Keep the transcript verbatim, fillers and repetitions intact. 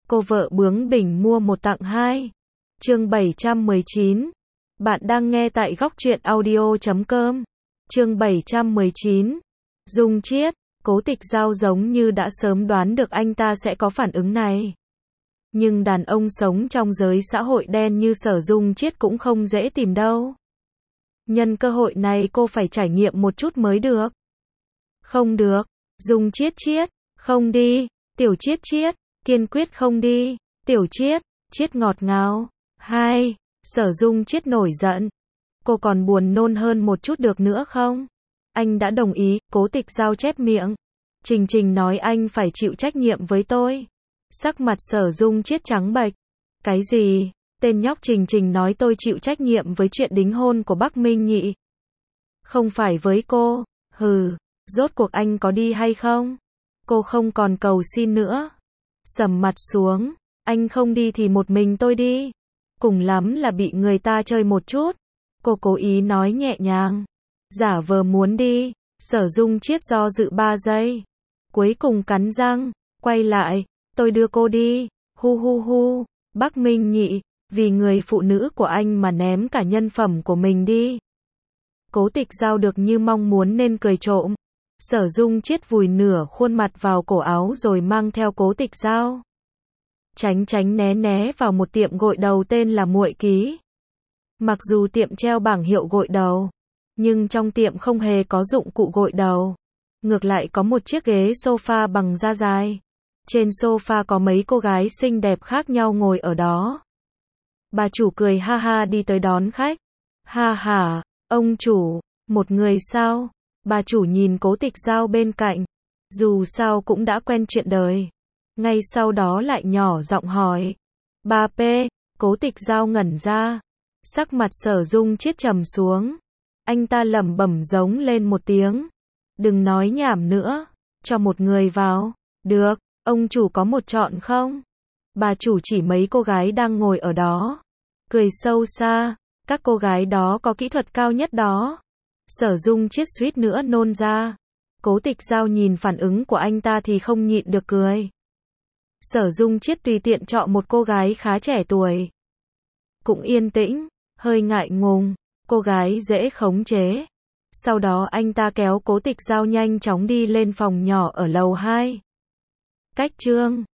Cô vợ bướng bỉnh mua một tặng hai. Chương bảy trăm mười chín. Bạn đang nghe tại góc truyện audio chấm com. Chương bảy trăm mười chín. Dung Chiết. Cố Tịch Giao giống như đã sớm đoán được anh ta sẽ có phản ứng này. Nhưng đàn ông sống trong giới xã hội đen như Sở Dung Chiết cũng không dễ tìm đâu. Nhân cơ hội này cô phải trải nghiệm một chút mới được. Không được. Dung Chiết Chiết. Không đi. Tiểu Chiết Chiết. Kiên quyết không đi. Tiểu Chiết. Chiết ngọt ngào. Hai. Sở Dung Chiết nổi giận. Cô còn buồn nôn hơn một chút được nữa không? Anh đã đồng ý. Cố Tịch Giao chép miệng. Trình Trình nói anh phải chịu trách nhiệm với tôi. Sắc mặt Sở Dung Chiết trắng bệch. Cái gì? Tên nhóc Trình Trình nói tôi chịu trách nhiệm với chuyện đính hôn của Bắc Minh Nhị. Không phải với cô. Hừ, rốt cuộc anh có đi hay không? Cô không còn cầu xin nữa. Sầm mặt xuống. Anh không đi thì một mình tôi đi. Cùng lắm là bị người ta chơi một chút. Cô cố ý nói nhẹ nhàng. Giả vờ muốn đi. Sở Dung Chiết do dự ba giây. Cuối cùng cắn răng. Quay lại. Tôi đưa cô đi. Hu hu hu. Bắc Minh Nhị. Vì người phụ nữ của anh mà ném cả nhân phẩm của mình đi. Cố Tịch Giao được như mong muốn nên cười trộm. Sở Dung Chiết vùi nửa khuôn mặt vào cổ áo rồi mang theo Cố Tịch Giao. Tránh tránh né né vào một tiệm gội đầu tên là Muội Ký. Mặc dù tiệm treo bảng hiệu gội đầu, nhưng trong tiệm không hề có dụng cụ gội đầu. Ngược lại có một chiếc ghế sofa bằng da dài. Trên sofa có mấy cô gái xinh đẹp khác nhau ngồi ở đó. Bà chủ cười ha ha đi tới đón khách. Ha ha, ông chủ, một người sao? Bà chủ nhìn Cố Tịch Giao bên cạnh. Dù sao cũng đã quen chuyện đời. Ngay sau đó lại nhỏ giọng hỏi. Bà P, Cố Tịch Giao ngẩn ra. Sắc mặt Sở Dung Chiết trầm xuống. Anh ta lẩm bẩm giống lên một tiếng. Đừng nói nhảm nữa. Cho một người vào. Được, ông chủ có một chọn không? Bà chủ chỉ mấy cô gái đang ngồi ở đó. Cười sâu xa. Các cô gái đó có kỹ thuật cao nhất đó. Sở Dung Chiết suýt nữa nôn ra. Cố Tịch Giao nhìn phản ứng của anh ta thì không nhịn được cười. Sở Dung Chiết tùy tiện chọn một cô gái khá trẻ tuổi. Cũng yên tĩnh, hơi ngại ngùng, cô gái dễ khống chế. Sau đó anh ta kéo Cố Tịch Giao nhanh chóng đi lên phòng nhỏ ở lầu hai. Cách chương